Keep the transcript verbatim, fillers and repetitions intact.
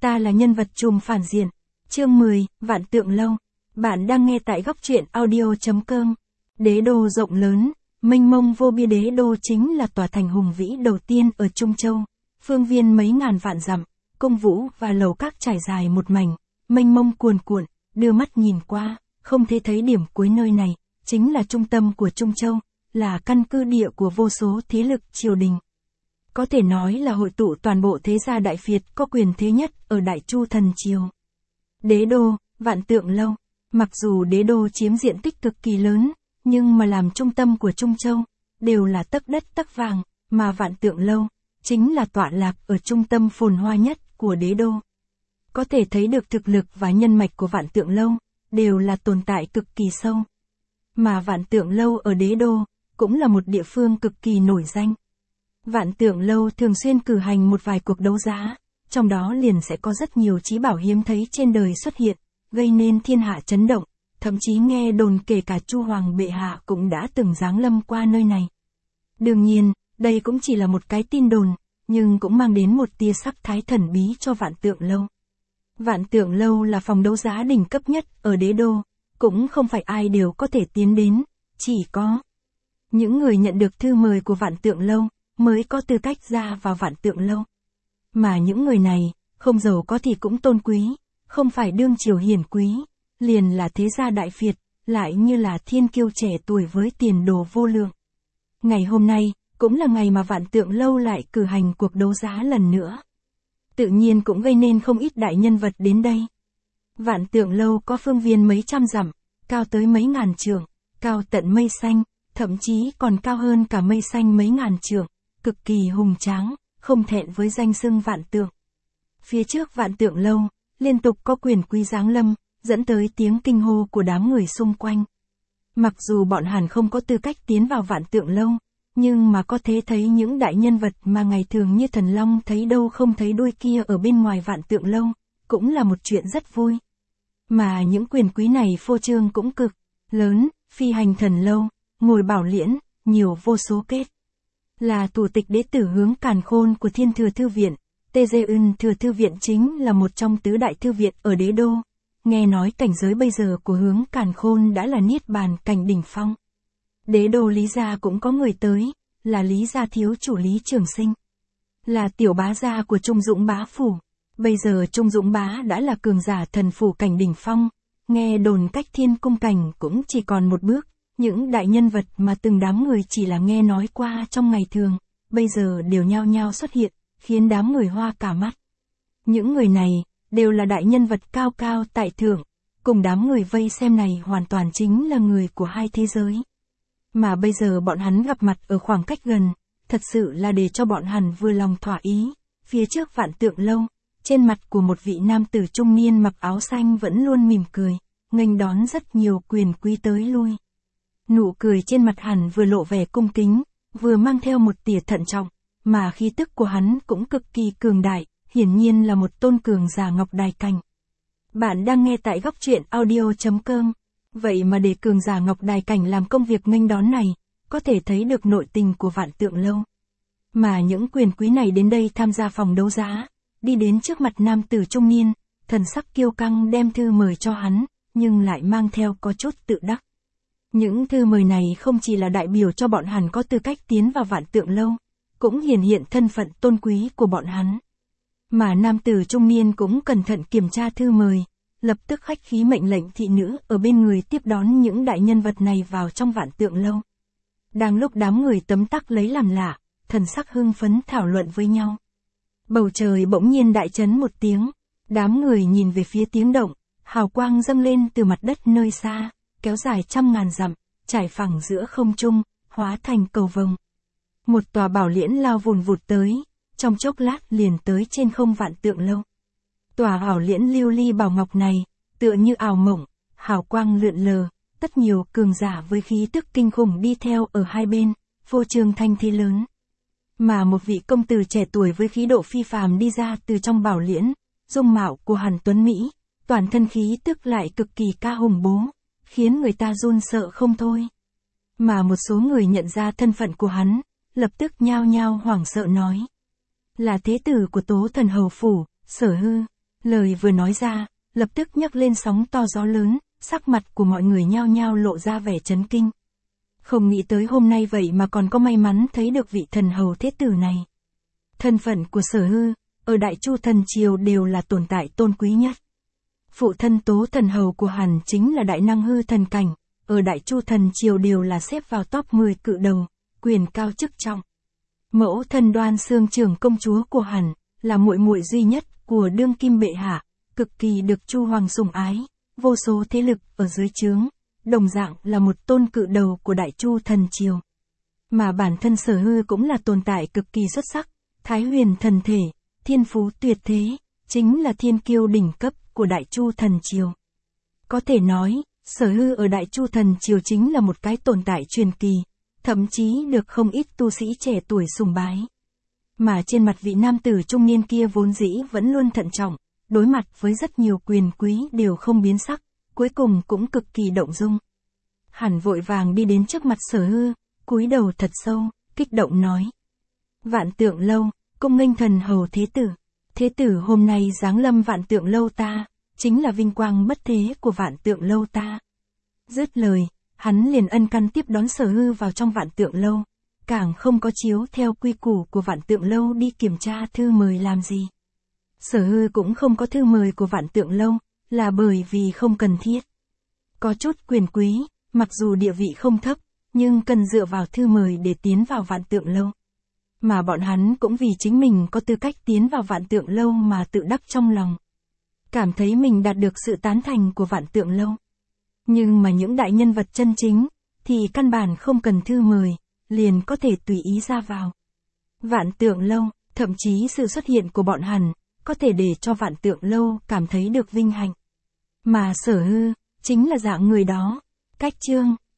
Ta là nhân vật trùm phản diện. Chương mười, Vạn Tượng Lâu. Bạn đang nghe tại góc truyện audio.com. Đế đô rộng lớn, mênh mông vô biên. Đế đô chính là tòa thành hùng vĩ đầu tiên ở Trung Châu. Phương viên mấy ngàn vạn dặm, cung vũ và lầu các trải dài một mảnh, mênh mông cuồn cuộn, đưa mắt nhìn qua, không thể thấy điểm cuối. Nơi này chính là trung tâm của Trung Châu, là căn cứ địa của vô số thế lực triều đình. Có thể nói là hội tụ toàn bộ thế gia Đại Việt có quyền thế nhất ở Đại Chu thần triều. Đế đô, Vạn Tượng Lâu. Mặc dù đế đô chiếm diện tích cực kỳ lớn, nhưng mà làm trung tâm của Trung Châu, đều là tấc đất tấc vàng, mà Vạn Tượng Lâu chính là tọa lạc ở trung tâm phồn hoa nhất của đế đô. Có thể thấy được thực lực và nhân mạch của Vạn Tượng Lâu, đều là tồn tại cực kỳ sâu. Mà Vạn Tượng Lâu ở đế đô, cũng là một địa phương cực kỳ nổi danh. Vạn Tượng Lâu thường xuyên cử hành một vài cuộc đấu giá, trong đó liền sẽ có rất nhiều trí bảo hiếm thấy trên đời xuất hiện, gây nên thiên hạ chấn động, thậm chí nghe đồn kể cả Chu Hoàng bệ hạ cũng đã từng giáng lâm qua nơi này. Đương nhiên, đây cũng chỉ là một cái tin đồn, nhưng cũng mang đến một tia sắc thái thần bí cho Vạn Tượng Lâu. Vạn Tượng Lâu là phòng đấu giá đỉnh cấp nhất ở đế đô, cũng không phải ai đều có thể tiến đến, chỉ có những người nhận được thư mời của Vạn Tượng Lâu mới có tư cách ra vào Vạn Tượng Lâu. Mà những người này, không giàu có thì cũng tôn quý, không phải đương triều hiển quý, liền là thế gia Đại Việt, lại như là thiên kiêu trẻ tuổi với tiền đồ vô lượng. Ngày hôm nay, cũng là ngày mà Vạn Tượng Lâu lại cử hành cuộc đấu giá lần nữa. Tự nhiên cũng gây nên không ít đại nhân vật đến đây. Vạn Tượng Lâu có phương viên mấy trăm dặm, cao tới mấy ngàn trượng, cao tận mây xanh, thậm chí còn cao hơn cả mây xanh mấy ngàn trượng, cực kỳ hùng tráng, không thẹn với danh xưng Vạn Tượng. Phía trước Vạn Tượng Lâu, liên tục có quyền quý giáng lâm, dẫn tới tiếng kinh hô của đám người xung quanh. Mặc dù bọn hắn không có tư cách tiến vào Vạn Tượng Lâu, nhưng mà có thể thấy những đại nhân vật mà ngày thường như thần long thấy đâu không thấy đuôi kia ở bên ngoài Vạn Tượng Lâu, cũng là một chuyện rất vui. Mà những quyền quý này phô trương cũng cực lớn, phi hành thần lâu, ngồi bảo liễn, nhiều vô số kết. Là thủ tịch đế tử Hướng Càn Khôn của Thiên Thừa Thư Viện, Tê Dê Ưn Thừa Thư Viện chính là một trong tứ đại thư viện ở đế đô. Nghe nói cảnh giới bây giờ của Hướng Càn Khôn đã là niết bàn cảnh đỉnh phong. Đế đô Lý gia cũng có người tới, là Lý gia thiếu chủ Lý Trường Sinh. Là tiểu bá gia của Trung Dũng Bá Phủ. Bây giờ Trung Dũng Bá đã là cường giả thần phủ cảnh đỉnh phong, nghe đồn cách thiên cung cảnh cũng chỉ còn một bước. Những đại nhân vật mà từng đám người chỉ là nghe nói qua trong ngày thường, bây giờ đều nhao nhao xuất hiện, khiến đám người hoa cả mắt. Những người này, đều là đại nhân vật cao cao tại thượng, cùng đám người vây xem này hoàn toàn chính là người của hai thế giới. Mà bây giờ bọn hắn gặp mặt ở khoảng cách gần, thật sự là để cho bọn hắn vừa lòng thỏa ý. Phía trước Vạn Tượng Lâu, trên mặt của một vị nam tử trung niên mặc áo xanh vẫn luôn mỉm cười, nghênh đón rất nhiều quyền quý tới lui. Nụ cười trên mặt hắn vừa lộ vẻ cung kính, vừa mang theo một tia thận trọng, mà khí tức của hắn cũng cực kỳ cường đại, hiển nhiên là một tôn cường giả ngọc đài cảnh. Bạn đang nghe tại góc truyện audio.com. Vậy mà để cường giả ngọc đài cảnh làm công việc nghênh đón này, có thể thấy được nội tình của Vạn Tượng Lâu. Mà những quyền quý này đến đây tham gia phòng đấu giá, đi đến trước mặt nam tử trung niên, thần sắc kiêu căng đem thư mời cho hắn, nhưng lại mang theo có chút tự đắc. Những thư mời này không chỉ là đại biểu cho bọn hắn có tư cách tiến vào Vạn Tượng Lâu, cũng hiển hiện thân phận tôn quý của bọn hắn. Mà nam tử trung niên cũng cẩn thận kiểm tra thư mời, lập tức khách khí mệnh lệnh thị nữ ở bên người tiếp đón những đại nhân vật này vào trong Vạn Tượng Lâu. Đang lúc đám người tấm tắc lấy làm lạ, thần sắc hưng phấn thảo luận với nhau. Bầu trời bỗng nhiên đại chấn một tiếng, đám người nhìn về phía tiếng động, hào quang dâng lên từ mặt đất nơi xa, kéo dài trăm ngàn dặm, trải phẳng giữa không trung, hóa thành cầu vồng. Một tòa bảo liễn lao vùn vụt tới, trong chốc lát liền tới trên không Vạn Tượng Lâu. Tòa ảo liễn lưu ly bảo ngọc này, tựa như ảo mộng, hào quang lượn lờ, tất nhiều cường giả với khí tức kinh khủng đi theo ở hai bên, phô trương thanh thế lớn. Mà một vị công tử trẻ tuổi với khí độ phi phàm đi ra từ trong bảo liễn, dung mạo của hắn tuấn mỹ, toàn thân khí tức lại cực kỳ ca hùng bố, khiến người ta run sợ không thôi. Mà một số người nhận ra thân phận của hắn, lập tức nhao nhao hoảng sợ nói: là thế tử của Tố Thần Hầu Phủ, Sở Hư. Lời vừa nói ra, lập tức nhấc lên sóng to gió lớn, sắc mặt của mọi người nhao nhao lộ ra vẻ chấn kinh. Không nghĩ tới hôm nay vậy mà còn có may mắn thấy được vị thần hầu thế tử này. Thân phận của Sở Hư, ở Đại Chu thần triều đều là tồn tại tôn quý nhất. Phụ thân Tố thần hầu của hắn chính là đại năng hư thần cảnh, ở Đại Chu thần triều đều là xếp vào top mười cự đầu, quyền cao chức trọng. Mẫu thân Đoan Xương trưởng công chúa của hắn, là muội muội duy nhất của đương kim bệ hạ, cực kỳ được Chu hoàng sủng ái, vô số thế lực ở dưới trướng, đồng dạng là một tôn cự đầu của Đại Chu thần triều. Mà bản thân Sở Hư cũng là tồn tại cực kỳ xuất sắc, Thái Huyền thần thể, thiên phú tuyệt thế, chính là thiên kiêu đỉnh cấp của Đại Chu thần triều. Có thể nói, Sở Hư ở Đại Chu thần triều chính là một cái tồn tại truyền kỳ, thậm chí được không ít tu sĩ trẻ tuổi sùng bái. Mà trên mặt vị nam tử trung niên kia vốn dĩ vẫn luôn thận trọng, đối mặt với rất nhiều quyền quý đều không biến sắc, cuối cùng cũng cực kỳ động dung. Hắn vội vàng đi đến trước mặt Sở Hư, cúi đầu thật sâu, kích động nói. Vạn Tượng Lâu, cung nghênh thần hầu thế tử. Thế tử hôm nay giáng lâm Vạn Tượng Lâu ta, chính là vinh quang bất thế của Vạn Tượng Lâu ta. Dứt lời, hắn liền ân căn tiếp đón Sở Hư vào trong Vạn Tượng Lâu, càng không có chiếu theo quy củ của Vạn Tượng Lâu đi kiểm tra thư mời làm gì. Sở Hư cũng không có thư mời của Vạn Tượng Lâu, là bởi vì không cần thiết. Có chút quyền quý, mặc dù địa vị không thấp, nhưng cần dựa vào thư mời để tiến vào Vạn Tượng Lâu. Mà bọn hắn cũng vì chính mình có tư cách tiến vào Vạn Tượng Lâu mà tự đắc trong lòng. Cảm thấy mình đạt được sự tán thành của Vạn Tượng Lâu. Nhưng mà những đại nhân vật chân chính, thì căn bản không cần thư mời, liền có thể tùy ý ra vào. Vạn Tượng Lâu, thậm chí sự xuất hiện của bọn hắn, có thể để cho Vạn Tượng Lâu cảm thấy được vinh hạnh. Mà Sở Hư, chính là dạng người đó. Cách chương